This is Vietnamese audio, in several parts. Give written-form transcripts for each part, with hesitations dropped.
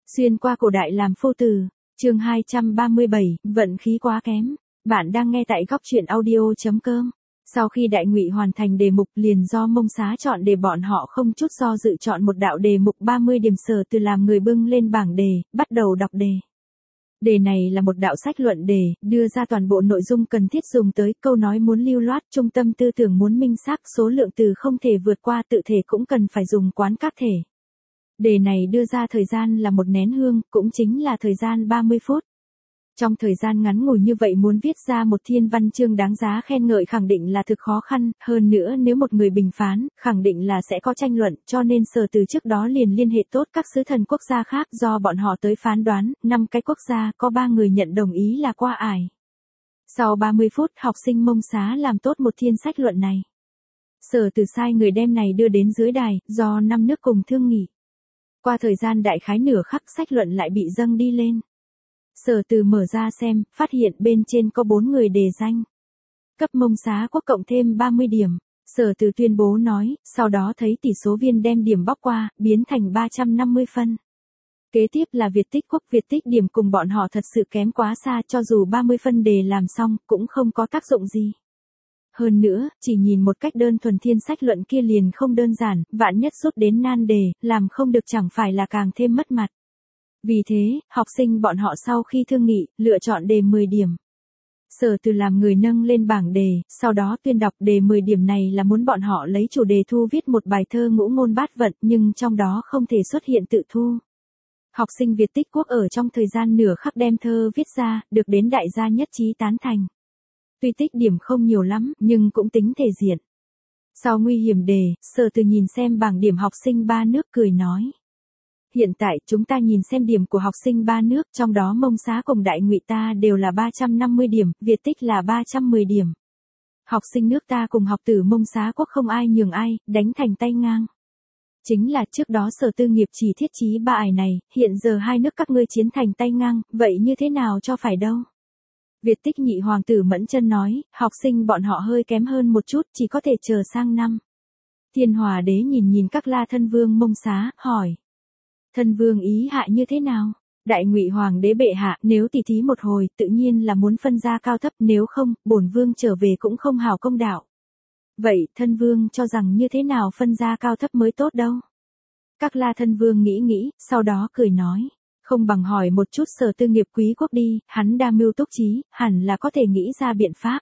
Xuyên qua cổ đại làm phu tử, chương 237, vận khí quá kém. Bạn đang nghe tại góc truyện audio.com. Sau khi Đại Ngụy hoàn thành đề mục liền do Mông Xá chọn để bọn họ không chút do dự chọn một đạo đề mục 30 điểm. Sở Từ làm người bưng lên bảng đề, bắt đầu đọc đề. Đề này là một đạo sách luận đề, đưa ra toàn bộ nội dung cần thiết dùng tới, câu nói muốn lưu loát, trung tâm tư tưởng muốn minh xác, số lượng từ không thể vượt qua, tự thể cũng cần phải dùng quán các thể. Đề này đưa ra thời gian là một nén hương, cũng chính là thời gian 30 phút. Trong thời gian ngắn ngủi như vậy muốn viết ra một thiên văn chương đáng giá khen ngợi khẳng định là thực khó khăn, hơn nữa nếu một người bình phán, khẳng định là sẽ có tranh luận, cho nên Sở Từ trước đó liền liên hệ tốt các sứ thần quốc gia khác do bọn họ tới phán đoán, 5 cái quốc gia có 3 người nhận đồng ý là qua ải. Sau 30 phút học sinh Mông Xá làm tốt một thiên sách luận này. Sở Từ sai người đem này đưa đến dưới đài, do 5 nước cùng thương nghị. Qua thời gian đại khái nửa khắc sách luận lại bị dâng đi lên. Sở Từ mở ra xem, phát hiện bên trên có 4 người đề danh. Cấp Mông Xá quốc cộng thêm 30 điểm. Sở Từ tuyên bố nói, sau đó thấy tỷ số viên đem điểm bóc qua, biến thành 350 phân. Kế tiếp là Việt Tích quốc, Việt Tích điểm cùng bọn họ thật sự kém quá xa, cho dù 30 phân đề làm xong, cũng không có tác dụng gì. Hơn nữa, chỉ nhìn một cách đơn thuần thiên sách luận kia liền không đơn giản, vạn nhất rút đến nan đề, làm không được chẳng phải là càng thêm mất mặt. Vì thế, học sinh bọn họ sau khi thương nghị, lựa chọn đề 10 điểm. Sở Từ làm người nâng lên bảng đề, sau đó tuyên đọc đề 10 điểm này là muốn bọn họ lấy chủ đề thu viết một bài thơ ngũ ngôn bát vận, nhưng trong đó không thể xuất hiện tự thu. Học sinh Việt Tích quốc ở trong thời gian nửa khắc đem thơ viết ra, được đến đại gia nhất trí tán thành. Tuy tích điểm không nhiều lắm, nhưng cũng tính thể diện. Sau nguy hiểm đề, Sở Từ nhìn xem bảng điểm học sinh 3 nước cười nói. Hiện tại chúng ta nhìn xem điểm của học sinh 3 nước, trong đó Mông Xá cùng Đại Ngụy ta đều là 350 điểm, Việt Tích là 310 điểm. Học sinh nước ta cùng học tử Mông Xá quốc không ai nhường ai, đánh thành tay ngang. Chính là trước đó Sở Tư nghiệp chỉ thiết chí 3 ải này, hiện giờ hai nước các ngươi chiến thành tay ngang, vậy như thế nào cho phải đâu. Việt Tích nhị hoàng tử Mẫn Chân nói, học sinh bọn họ hơi kém hơn một chút, chỉ có thể chờ sang năm. Thiên Hòa đế nhìn các La thân vương Mông Xá, hỏi. Thân vương ý hạ như thế nào? Đại Ngụy hoàng đế bệ hạ, nếu tỉ thí một hồi, tự nhiên là muốn phân ra cao thấp, nếu không, bổn vương trở về cũng không hảo công đạo. Vậy, thân vương cho rằng như thế nào phân ra cao thấp mới tốt đâu? Các La thân vương nghĩ, sau đó cười nói. Không bằng hỏi một chút Sở Tư nghiệp quý quốc đi, hắn đa mưu túc trí, hẳn là có thể nghĩ ra biện pháp.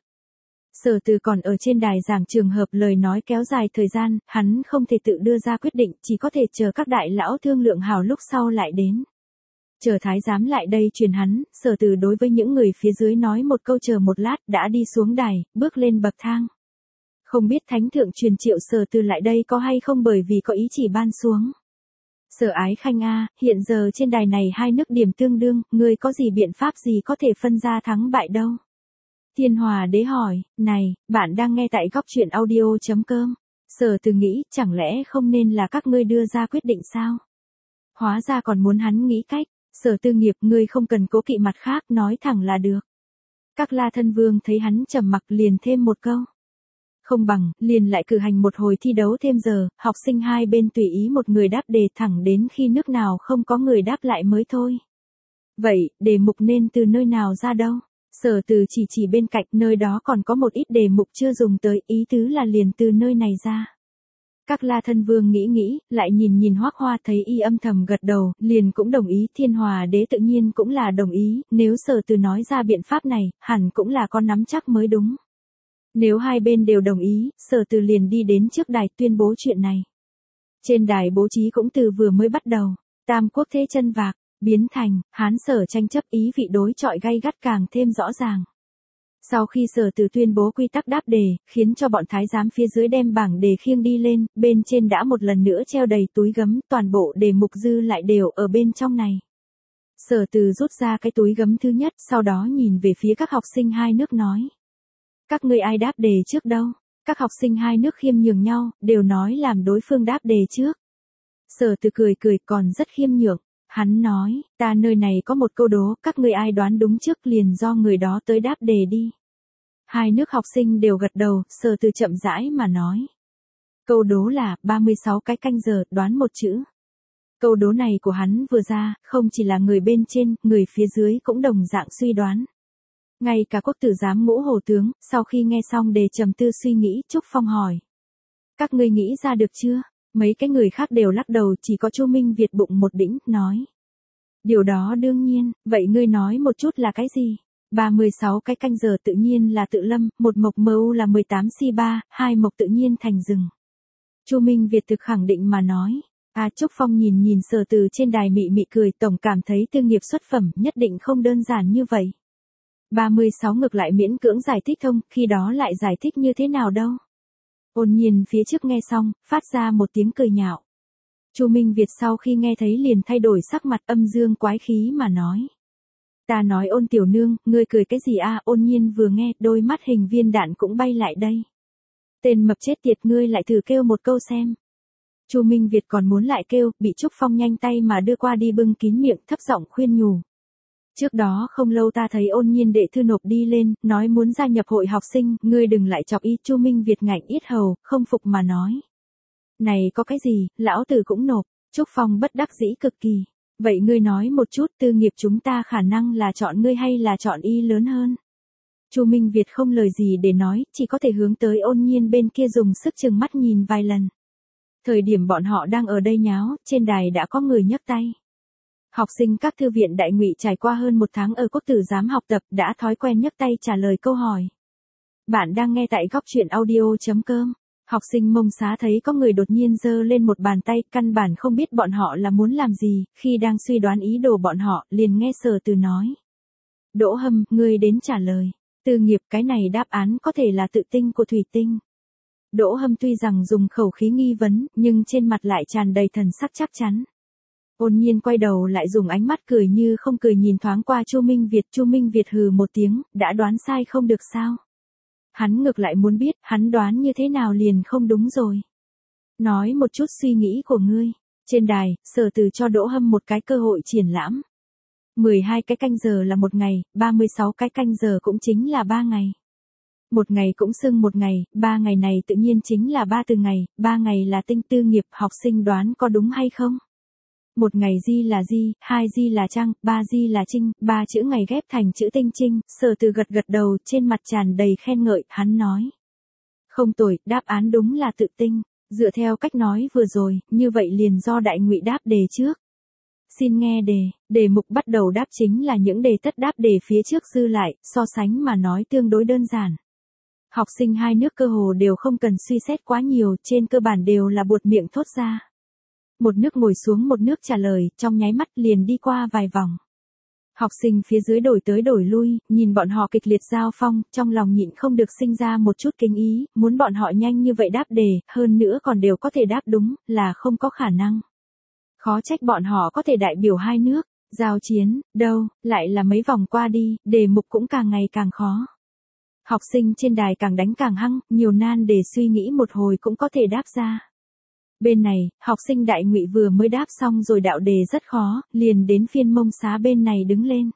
Sở Từ còn ở trên đài giảng trường hợp lời nói kéo dài thời gian, hắn không thể tự đưa ra quyết định, chỉ có thể chờ các đại lão thương lượng hảo lúc sau lại đến. Chờ thái giám lại đây truyền hắn, Sở Từ đối với những người phía dưới nói một câu chờ một lát, đã đi xuống đài, bước lên bậc thang. Không biết thánh thượng truyền triệu Sở Từ lại đây có hay không bởi vì có ý chỉ ban xuống. Sở Ái Khanh a, hiện giờ trên đài này hai nước điểm tương đương, ngươi có gì biện pháp gì có thể phân ra thắng bại đâu? Thiên Hòa đế hỏi, này, bạn đang nghe tại góc truyện audio.com. Sở Từ nghĩ, chẳng lẽ không nên là các ngươi đưa ra quyết định sao? Hóa ra còn muốn hắn nghĩ cách, Sở Tư nghiệp ngươi không cần cố kỵ mặt khác, nói thẳng là được. Các La thân vương thấy hắn trầm mặc liền thêm một câu. Không bằng, liền lại cử hành một hồi thi đấu thêm giờ, học sinh hai bên tùy ý một người đáp đề thẳng đến khi nước nào không có người đáp lại mới thôi. Vậy, đề mục nên từ nơi nào ra đâu? Sở Từ chỉ bên cạnh, nơi đó còn có một ít đề mục chưa dùng tới, ý tứ là liền từ nơi này ra. Các La thân vương nghĩ, lại nhìn Hoắc Hoa thấy y âm thầm gật đầu, liền cũng đồng ý. Thiên Hòa đế tự nhiên cũng là đồng ý, nếu Sở Từ nói ra biện pháp này, hẳn cũng là có nắm chắc mới đúng. Nếu hai bên đều đồng ý, Sở Từ liền đi đến trước đài tuyên bố chuyện này. Trên đài bố trí cũng từ vừa mới bắt đầu, tam quốc thế chân vạc, biến thành, Hán Sở tranh chấp, ý vị đối chọi gay gắt càng thêm rõ ràng. Sau khi Sở Từ tuyên bố quy tắc đáp đề, khiến cho bọn thái giám phía dưới đem bảng đề khiêng đi lên, bên trên đã một lần nữa treo đầy túi gấm, toàn bộ đề mục dư lại đều ở bên trong này. Sở Từ rút ra cái túi gấm thứ nhất, sau đó nhìn về phía các học sinh hai nước nói. Các ngươi ai đáp đề trước đâu? Các học sinh hai nước khiêm nhường nhau, đều nói làm đối phương đáp đề trước. Sở Từ cười còn rất khiêm nhường. Hắn nói, ta nơi này có một câu đố, các ngươi ai đoán đúng trước liền do người đó tới đáp đề đi. Hai nước học sinh đều gật đầu, Sở Từ chậm rãi mà nói. Câu đố là, 36 cái canh giờ, đoán một chữ. Câu đố này của hắn vừa ra, không chỉ là người bên trên, người phía dưới cũng đồng dạng suy đoán. Ngay cả quốc tử giám Ngũ Hổ tướng, sau khi nghe xong đề trầm tư suy nghĩ, Trúc Phong hỏi. Các ngươi nghĩ ra được chưa? Mấy cái người khác đều lắc đầu, chỉ có Chu Minh Việt bụng một đĩnh, nói. Điều đó đương nhiên, vậy ngươi nói một chút là cái gì? 36 cái canh giờ tự nhiên là tự lâm, một mộc mưu là 18 si 3, hai mộc tự nhiên thành rừng. Chu Minh Việt thực khẳng định mà nói. Trúc Phong nhìn Sở Từ trên đài mị mị cười, tổng cảm thấy tư nghiệp xuất phẩm nhất định không đơn giản như vậy. 36 ngược lại miễn cưỡng giải thích thông, khi đó lại giải thích như thế nào đâu. Ôn Nhiên phía trước nghe xong, phát ra một tiếng cười nhạo. Chu Minh Việt sau khi nghe thấy liền thay đổi sắc mặt, âm dương quái khí mà nói. Ta nói Ôn tiểu nương, ngươi cười cái gì a? Ôn Nhiên vừa nghe, đôi mắt hình viên đạn cũng bay lại đây. Tên mập chết tiệt, ngươi lại thử kêu một câu xem. Chu Minh Việt còn muốn lại kêu, bị Trúc Phong nhanh tay mà đưa qua đi bưng kín miệng, thấp giọng khuyên nhủ. Trước đó không lâu ta thấy Ôn Nhiên đệ thư nộp đi lên, nói muốn gia nhập hội học sinh, ngươi đừng lại chọc y. Chu Minh Việt ngạnh yết hầu, không phục mà nói. Này có cái gì, lão tử cũng nộp. Trúc Phong bất đắc dĩ cực kỳ. Vậy ngươi nói một chút, tư nghiệp chúng ta khả năng là chọn ngươi hay là chọn y lớn hơn? Chu Minh Việt không lời gì để nói, chỉ có thể hướng tới Ôn Nhiên bên kia dùng sức chừng mắt nhìn vài lần. Thời điểm bọn họ đang ở đây nháo, trên đài đã có người nhấc tay. Học sinh các thư viện Đại Ngụy trải qua hơn một tháng ở quốc tử giám học tập đã thói quen nhấc tay trả lời câu hỏi. Bạn đang nghe tại góc truyện audio.com. Học sinh Mông Xá thấy có người đột nhiên giơ lên một bàn tay, căn bản không biết bọn họ là muốn làm gì, khi đang suy đoán ý đồ bọn họ, liền nghe Sở Từ nói. Đỗ Hâm, ngươi đến trả lời. Tư nghiệp, cái này đáp án có thể là tự tinh của thủy tinh. Đỗ Hâm tuy rằng dùng khẩu khí nghi vấn, nhưng trên mặt lại tràn đầy thần sắc chắc chắn. Ôn Nhiên quay đầu lại dùng ánh mắt cười như không cười nhìn thoáng qua Chu Minh Việt. Chu Minh Việt hừ một tiếng, đã đoán sai không được sao? Hắn ngược lại muốn biết, hắn đoán như thế nào liền không đúng rồi. Nói một chút suy nghĩ của ngươi. Trên đài, Sở Từ cho Đỗ Hâm một cái cơ hội triển lãm. 12 cái canh giờ là một ngày, 36 cái canh giờ cũng chính là 3 ngày. Một ngày cũng xưng một ngày, 3 ngày này tự nhiên chính là 3 từ ngày, 3 ngày là tinh. Tư nghiệp, học sinh đoán có đúng hay không? Một ngày di là di, 2 di là trăng, 3 di là trinh, 3 chữ ngày ghép thành chữ tinh trinh. Sở Từ gật gật đầu, trên mặt tràn đầy khen ngợi, hắn nói. Không tồi, đáp án đúng là tự tinh. Dựa theo cách nói vừa rồi, như vậy liền do Đại Ngụy đáp đề trước. Xin nghe đề mục bắt đầu đáp chính là những đề tất đáp đề phía trước dư lại, so sánh mà nói tương đối đơn giản. Học sinh hai nước cơ hồ đều không cần suy xét quá nhiều, trên cơ bản đều là buột miệng thốt ra. Một nước ngồi xuống một nước trả lời, trong nháy mắt liền đi qua vài vòng. Học sinh phía dưới đổi tới đổi lui, nhìn bọn họ kịch liệt giao phong, trong lòng nhịn không được sinh ra một chút kính ý, muốn bọn họ nhanh như vậy đáp đề, hơn nữa còn đều có thể đáp đúng, là không có khả năng. Khó trách bọn họ có thể đại biểu hai nước, giao chiến, đâu, lại là mấy vòng qua đi, đề mục cũng càng ngày càng khó. Học sinh trên đài càng đánh càng hăng, nhiều nan để suy nghĩ một hồi cũng có thể đáp ra. Bên này, học sinh Đại Ngụy vừa mới đáp xong rồi đạo đề rất khó, liền đến phiên Mông Xá bên này đứng lên.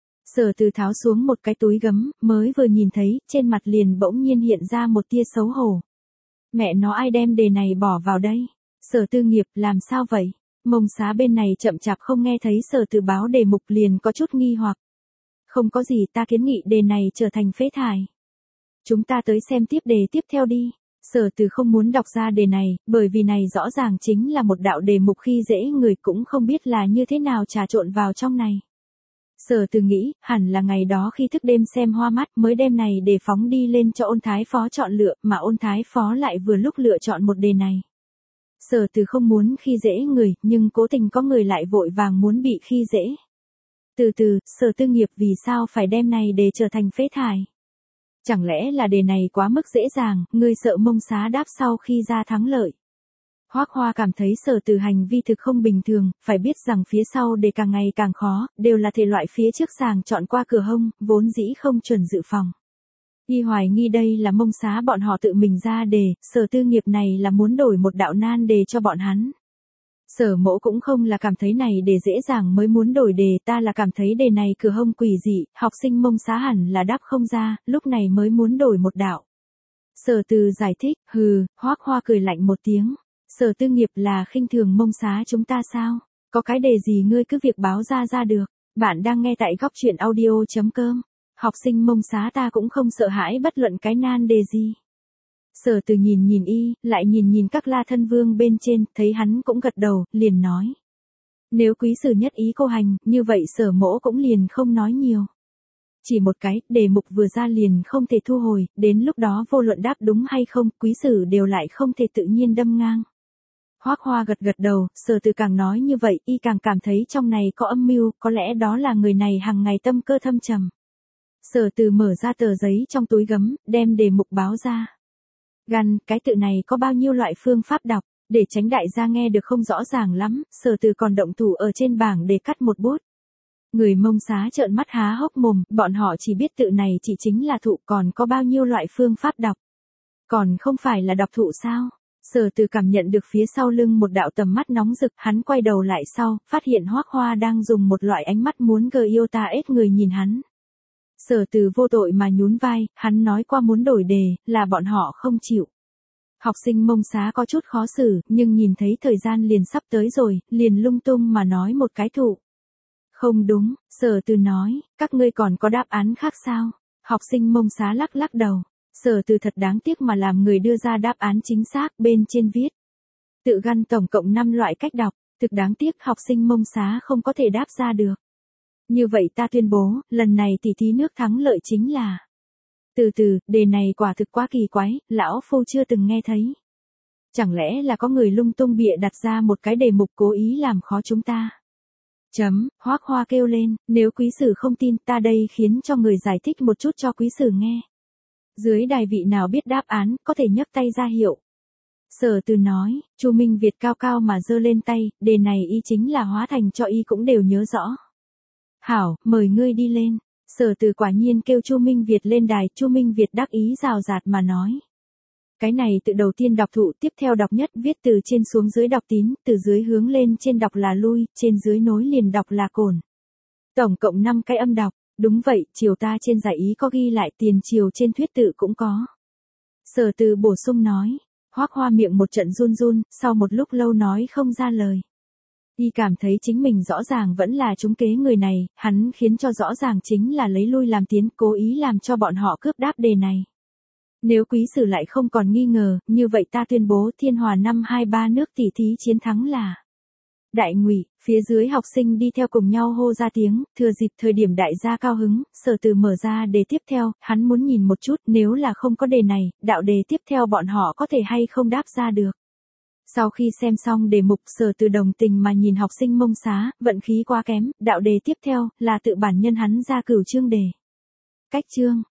Sở Từ tháo xuống một cái túi gấm, mới vừa nhìn thấy, trên mặt liền bỗng nhiên hiện ra một tia xấu hổ. Mẹ nó, ai đem đề này bỏ vào đây? Sở Tư nghiệp, làm sao vậy? Mông Xá bên này chậm chạp không nghe thấy Sở Từ báo đề mục liền có chút nghi hoặc. Không có gì, ta kiến nghị đề này trở thành phế thải. Chúng ta tới xem tiếp đề tiếp theo đi. Sở Từ không muốn đọc ra đề này, bởi vì này rõ ràng chính là một đạo đề mục khi dễ người, cũng không biết là như thế nào trà trộn vào trong này. Sở Từ nghĩ, hẳn là ngày đó khi thức đêm xem hoa mắt mới đem này để phóng đi lên cho Ôn Thái Phó chọn lựa, mà Ôn Thái Phó lại vừa lúc lựa chọn một đề này. Sở Từ không muốn khi dễ người, nhưng cố tình có người lại vội vàng muốn bị khi dễ. Từ từ, Sở Tư nghiệp vì sao phải đem này để trở thành phế thải? Chẳng lẽ là đề này quá mức dễ dàng, ngươi sợ Mông Xá đáp sau khi ra thắng lợi? Hoác Hoa cảm thấy Sở Từ hành vi thực không bình thường, phải biết rằng phía sau đề càng ngày càng khó, đều là thể loại phía trước sàng chọn qua cửa hông, vốn dĩ không chuẩn dự phòng. Y hoài nghi đây là Mông Xá bọn họ tự mình ra đề, Sở Tư nghiệp này là muốn đổi một đạo nan đề cho bọn hắn. Sở Mỗ cũng không là cảm thấy này để dễ dàng mới muốn đổi đề, ta là cảm thấy đề này cửa hông quỷ dị, học sinh Mông Xá hẳn là đáp không ra, lúc này mới muốn đổi một đạo. Sở Từ giải thích, Hoác Hoa cười lạnh một tiếng. Sở Tư Nghiệp là khinh thường Mông Xá chúng ta sao? Có cái đề gì ngươi cứ việc báo ra được. Bạn đang nghe tại góc truyện audio.com. Học sinh Mông Xá ta cũng không sợ hãi bất luận cái nan đề gì. Sở Từ nhìn y, lại nhìn các la thân vương bên trên, thấy hắn cũng gật đầu, liền nói. Nếu quý sử nhất ý cô hành, như vậy Sở mỗ cũng liền không nói nhiều. Chỉ một cái, đề mục vừa ra liền không thể thu hồi, đến lúc đó vô luận đáp đúng hay không, quý sử đều lại không thể tự nhiên đâm ngang. Hoác Hoa gật đầu, Sở Từ càng nói như vậy, y càng cảm thấy trong này có âm mưu, có lẽ đó là người này hàng ngày tâm cơ thâm trầm. Sở Từ mở ra tờ giấy trong túi gấm, đem đề mục báo ra. Gan, cái tự này có bao nhiêu loại phương pháp đọc, để tránh đại gia nghe được không rõ ràng lắm, Sở Từ còn động thủ ở trên bảng để cắt một bút. Người Mông Xá trợn mắt há hốc mồm, bọn họ chỉ biết tự này chỉ chính là thụ, còn có bao nhiêu loại phương pháp đọc. Còn không phải là đọc thụ sao? Sở Từ cảm nhận được phía sau lưng một đạo tầm mắt nóng rực, hắn quay đầu lại sau, phát hiện Hoác Hoa đang dùng một loại ánh mắt muốn ết người nhìn hắn. Sở Từ vô tội mà nhún vai, hắn nói qua muốn đổi đề, là bọn họ không chịu. Học sinh Mông Xá có chút khó xử, nhưng nhìn thấy thời gian liền sắp tới rồi, liền lung tung mà nói một cái thụ. Không đúng, Sở Từ nói, các ngươi còn có đáp án khác sao? Học sinh Mông Xá lắc đầu. Sở Từ thật đáng tiếc mà làm người đưa ra đáp án chính xác, bên trên viết. Tự Gan tổng cộng 5 loại cách đọc, thực đáng tiếc học sinh Mông Xá không có thể đáp ra được. Như vậy ta tuyên bố, lần này tỷ thí nước thắng lợi chính là. Từ, đề này quả thực quá kỳ quái, lão phu chưa từng nghe thấy. Chẳng lẽ là có người lung tung bịa đặt ra một cái đề mục cố ý làm khó chúng ta? Hoác Hoa kêu lên, nếu quý sử không tin ta đây khiến cho người giải thích một chút cho quý sử nghe. Dưới đài vị nào biết đáp án, có thể nhấc tay ra hiệu. Sở Từ nói, Chu Minh Việt cao mà giơ lên tay, đề này y chính là hóa thành cho y cũng đều nhớ rõ. Hảo, mời ngươi đi lên. Sở Từ quả nhiên kêu Chu Minh Việt lên đài, Chu Minh Việt đắc ý rào rạt mà nói. Cái này tự đầu tiên đọc thụ, tiếp theo đọc nhất, viết từ trên xuống dưới đọc tín, từ dưới hướng lên trên đọc là lui, trên dưới nối liền đọc là cồn. Tổng cộng 5 cái âm đọc, đúng vậy, chiều ta trên giải ý có ghi lại, tiền chiều trên thuyết tự cũng có. Sở Từ bổ sung nói, Hoác Hoa miệng một trận run, sau một lúc lâu nói không ra lời. Y cảm thấy chính mình rõ ràng vẫn là trúng kế người này, hắn khiến cho rõ ràng chính là lấy lui làm tiến, cố ý làm cho bọn họ cướp đáp đề này. Nếu quý sử lại không còn nghi ngờ, như vậy ta tuyên bố Thiên Hòa năm 23 nước tỷ thí chiến thắng là. Đại Ngụy, phía dưới học sinh đi theo cùng nhau hô ra tiếng, thừa dịp thời điểm đại gia cao hứng, Sở Từ mở ra đề tiếp theo, hắn muốn nhìn một chút, nếu là không có đề này, đạo đề tiếp theo bọn họ có thể hay không đáp ra được. Sau khi xem xong đề mục, Sở Từ đồng tình mà nhìn học sinh Mông Xá, vận khí quá kém, đạo đề tiếp theo, là tự bản nhân hắn ra cửu chương đề. Cách chương,